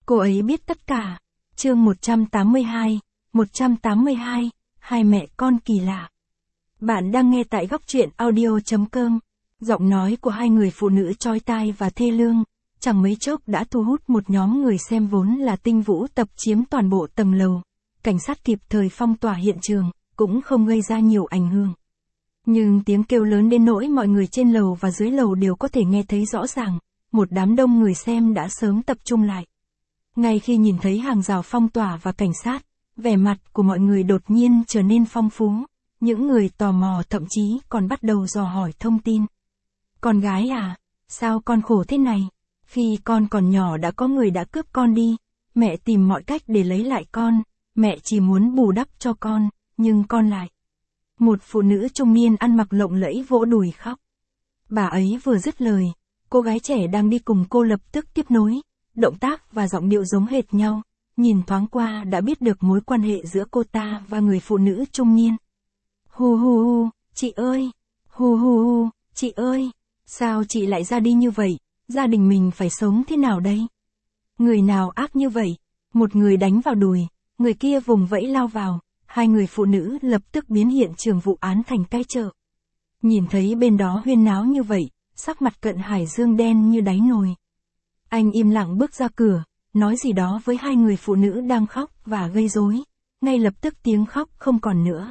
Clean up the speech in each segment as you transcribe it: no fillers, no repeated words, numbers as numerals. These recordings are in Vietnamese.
Cô ấy biết tất cả. Chương 182, hai mẹ con kỳ lạ. Bạn đang nghe tại góc truyện audio.com. Giọng nói của hai người phụ nữ chói tai và thê lương, chẳng mấy chốc đã thu hút một nhóm người xem vốn là tinh vũ tập chiếm toàn bộ tầng lầu. Cảnh sát kịp thời phong tỏa hiện trường, cũng không gây ra nhiều ảnh hưởng. Nhưng tiếng kêu lớn đến nỗi mọi người trên lầu và dưới lầu đều có thể nghe thấy rõ ràng, một đám đông người xem đã sớm tập trung lại. Ngay khi nhìn thấy hàng rào phong tỏa và cảnh sát, vẻ mặt của mọi người đột nhiên trở nên phong phú. Những người tò mò thậm chí còn bắt đầu dò hỏi thông tin. Con gái à, sao con khổ thế này? Khi con còn nhỏ đã có người đã cướp con đi, mẹ tìm mọi cách để lấy lại con, mẹ chỉ muốn bù đắp cho con, nhưng con lại. Một phụ nữ trung niên ăn mặc lộng lẫy vỗ đùi khóc. Bà ấy vừa dứt lời, cô gái trẻ đang đi cùng cô lập tức tiếp nối, động tác và giọng điệu giống hệt nhau, nhìn thoáng qua đã biết được mối quan hệ giữa cô ta và người phụ nữ trung niên. Hu hu hu, chị ơi, hu hu hu, chị ơi, sao chị lại ra đi như vậy, gia đình mình phải sống thế nào đây? Người nào ác như vậy? Một người đánh vào đùi, người kia vùng vẫy lao vào, hai người phụ nữ lập tức biến hiện trường vụ án thành cái chợ. Nhìn thấy bên đó huyên náo như vậy, sắc mặt Cận Hải Dương đen như đáy nồi. Anh im lặng bước ra cửa, nói gì đó với hai người phụ nữ đang khóc và gây rối. Ngay lập tức tiếng khóc không còn nữa.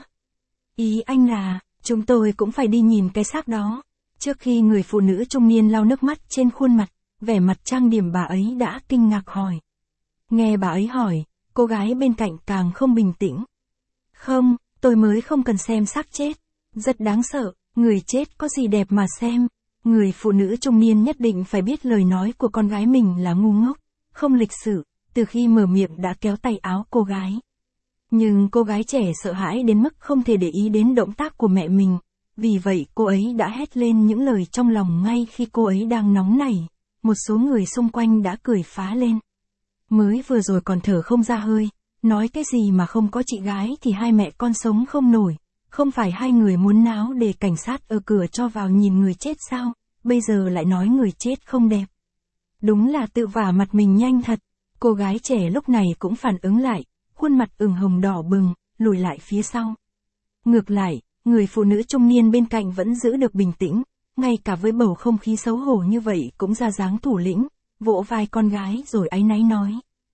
Ý anh là, chúng tôi cũng phải đi nhìn cái xác đó. Trước khi người phụ nữ trung niên lau nước mắt trên khuôn mặt, vẻ mặt trang điểm bà ấy đã kinh ngạc hỏi. Nghe bà ấy hỏi, cô gái bên cạnh càng không bình tĩnh. Không, tôi mới không cần xem xác chết. Rất đáng sợ, người chết có gì đẹp mà xem. Người phụ nữ trung niên nhất định phải biết lời nói của con gái mình là ngu ngốc, không lịch sự, từ khi mở miệng đã kéo tay áo cô gái. Nhưng cô gái trẻ sợ hãi đến mức không thể để ý đến động tác của mẹ mình, vì vậy cô ấy đã hét lên những lời trong lòng ngay khi cô ấy đang nóng nảy. Một số người xung quanh đã cười phá lên. Mới vừa rồi còn thở không ra hơi, nói cái gì mà không có chị gái thì hai mẹ con sống không nổi. Không phải hai người muốn náo để cảnh sát ở cửa cho vào nhìn người chết sao, bây giờ lại nói người chết không đẹp. Đúng là tự vả mặt mình nhanh thật. Cô gái trẻ lúc này cũng phản ứng lại, khuôn mặt ửng hồng đỏ bừng, lùi lại phía sau. Ngược lại, người phụ nữ trung niên bên cạnh vẫn giữ được bình tĩnh, ngay cả với bầu không khí xấu hổ như vậy cũng ra dáng thủ lĩnh, vỗ vai con gái rồi áy náy nói.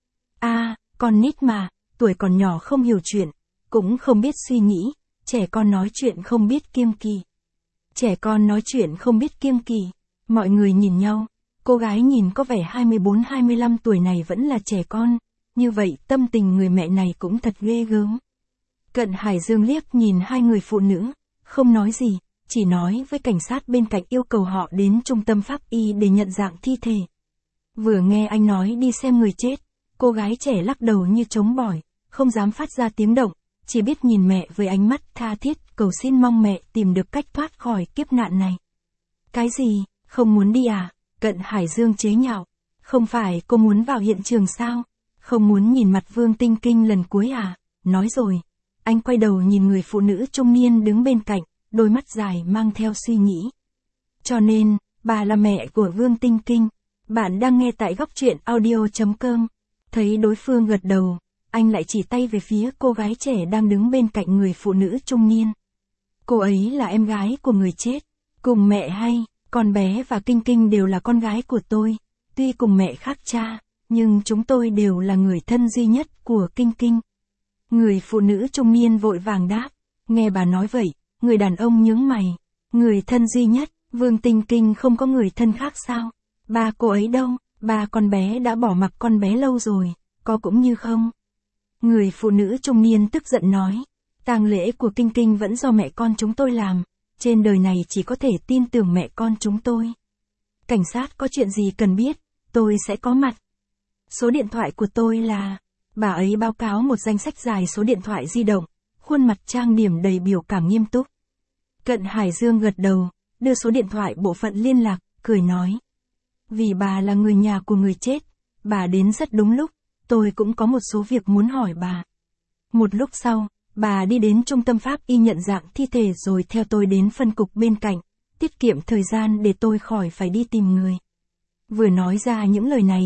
Con nít mà, tuổi còn nhỏ không hiểu chuyện, cũng không biết suy nghĩ. Trẻ con nói chuyện không biết kiêng kỵ. Trẻ con nói chuyện không biết kiêng kỵ. Mọi người nhìn nhau, cô gái nhìn có vẻ 24-25 tuổi này vẫn là trẻ con, như vậy tâm tình người mẹ này cũng thật ghê gớm. Cận Hải Dương liếc nhìn hai người phụ nữ, không nói gì, chỉ nói với cảnh sát bên cạnh yêu cầu họ đến trung tâm pháp y để nhận dạng thi thể. Vừa nghe anh nói đi xem người chết, cô gái trẻ lắc đầu như trống bỏi, không dám phát ra tiếng động. Chỉ biết nhìn mẹ với ánh mắt tha thiết, cầu xin mong mẹ tìm được cách thoát khỏi kiếp nạn này. Cái gì, không muốn đi à? Cận Hải Dương chế nhạo. Không phải cô muốn vào hiện trường sao? Không muốn nhìn mặt Vương Tinh Kinh lần cuối à? Nói rồi. Anh quay đầu nhìn người phụ nữ trung niên đứng bên cạnh, đôi mắt dài mang theo suy nghĩ. Cho nên, bà là mẹ của Vương Tinh Kinh. Bạn đang nghe tại góc truyện audio.com. Thấy đối phương gật đầu. Anh lại chỉ tay về phía cô gái trẻ đang đứng bên cạnh người phụ nữ trung niên. Cô ấy là em gái của người chết. Cùng mẹ hay, con bé và Kinh Kinh đều là con gái của tôi. Tuy cùng mẹ khác cha, nhưng chúng tôi đều là người thân duy nhất của Kinh Kinh. Người phụ nữ trung niên vội vàng đáp. Nghe bà nói vậy, người đàn ông nhướng mày. Người thân duy nhất, Vương Tinh Kinh không có người thân khác sao? Ba cô ấy đâu? Ba con bé đã bỏ mặc con bé lâu rồi, có cũng như không? Người phụ nữ trung niên tức giận nói, tang lễ của Kinh Kinh vẫn do mẹ con chúng tôi làm, trên đời này chỉ có thể tin tưởng mẹ con chúng tôi. Cảnh sát có chuyện gì cần biết, tôi sẽ có mặt. Số điện thoại của tôi là, bà ấy báo cáo một danh sách dài số điện thoại di động, khuôn mặt trang điểm đầy biểu cảm nghiêm túc. Cận Hải Dương gật đầu, đưa số điện thoại bộ phận liên lạc, cười nói. Vì bà là người nhà của người chết, bà đến rất đúng lúc. Tôi cũng có một số việc muốn hỏi bà. Một lúc sau, bà đi đến trung tâm pháp y nhận dạng thi thể rồi theo tôi đến phân cục bên cạnh, tiết kiệm thời gian để tôi khỏi phải đi tìm người. Vừa nói ra những lời này,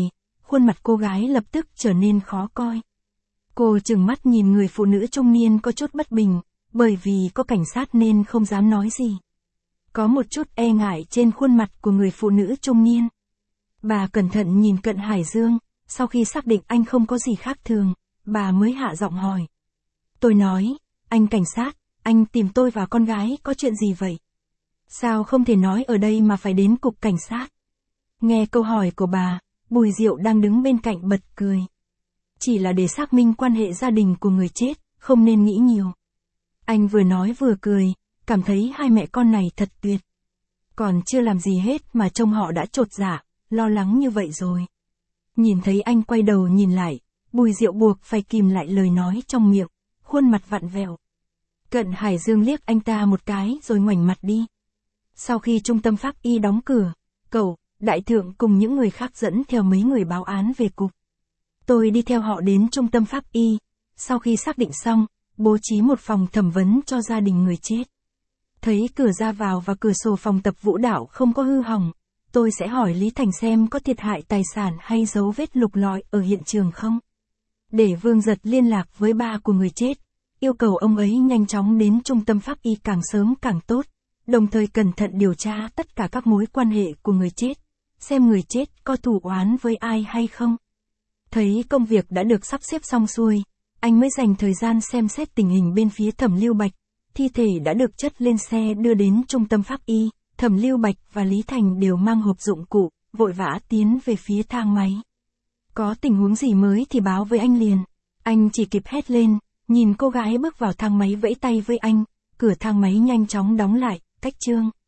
khuôn mặt cô gái lập tức trở nên khó coi. Cô trừng mắt nhìn người phụ nữ trung niên có chút bất bình, bởi vì có cảnh sát nên không dám nói gì. Có một chút e ngại trên khuôn mặt của người phụ nữ trung niên. Bà cẩn thận nhìn Cận Hải Dương, sau khi xác định anh không có gì khác thường, bà mới hạ giọng hỏi. Tôi nói, anh cảnh sát, anh tìm tôi và con gái có chuyện gì vậy? Sao không thể nói ở đây mà phải đến cục cảnh sát? Nghe câu hỏi của bà, Bùi Diệu đang đứng bên cạnh bật cười. Chỉ là để xác minh quan hệ gia đình của người chết, không nên nghĩ nhiều. Anh vừa nói vừa cười, cảm thấy hai mẹ con này thật tuyệt. Còn chưa làm gì hết mà trông họ đã chột dạ, lo lắng như vậy rồi. Nhìn thấy anh quay đầu nhìn lại, Bùi Diệu buộc phải kìm lại lời nói trong miệng, khuôn mặt vặn vẹo. Cận Hải Dương liếc anh ta một cái rồi ngoảnh mặt đi. Sau khi trung tâm pháp y đóng cửa, cậu, đại thượng cùng những người khác dẫn theo mấy người báo án về cục. Tôi đi theo họ đến trung tâm pháp y, sau khi xác định xong, bố trí một phòng thẩm vấn cho gia đình người chết. Thấy cửa ra vào và cửa sổ phòng tập vũ đạo không có hư hỏng, tôi sẽ hỏi Lý Thành xem có thiệt hại tài sản hay dấu vết lục lọi ở hiện trường không. Để Vương Giật liên lạc với ba của người chết, yêu cầu ông ấy nhanh chóng đến trung tâm pháp y càng sớm càng tốt, đồng thời cẩn thận điều tra tất cả các mối quan hệ của người chết, xem người chết có thù oán với ai hay không. Thấy công việc đã được sắp xếp xong xuôi, anh mới dành thời gian xem xét tình hình bên phía Thẩm Lưu Bạch. Thi thể đã được chất lên xe đưa đến trung tâm pháp y, Thẩm Lưu Bạch và Lý Thành đều mang hộp dụng cụ, vội vã tiến về phía thang máy. Có tình huống gì mới thì báo với anh liền. Anh chỉ kịp hét lên, nhìn cô gái bước vào thang máy vẫy tay với anh, cửa thang máy nhanh chóng đóng lại, cách chương.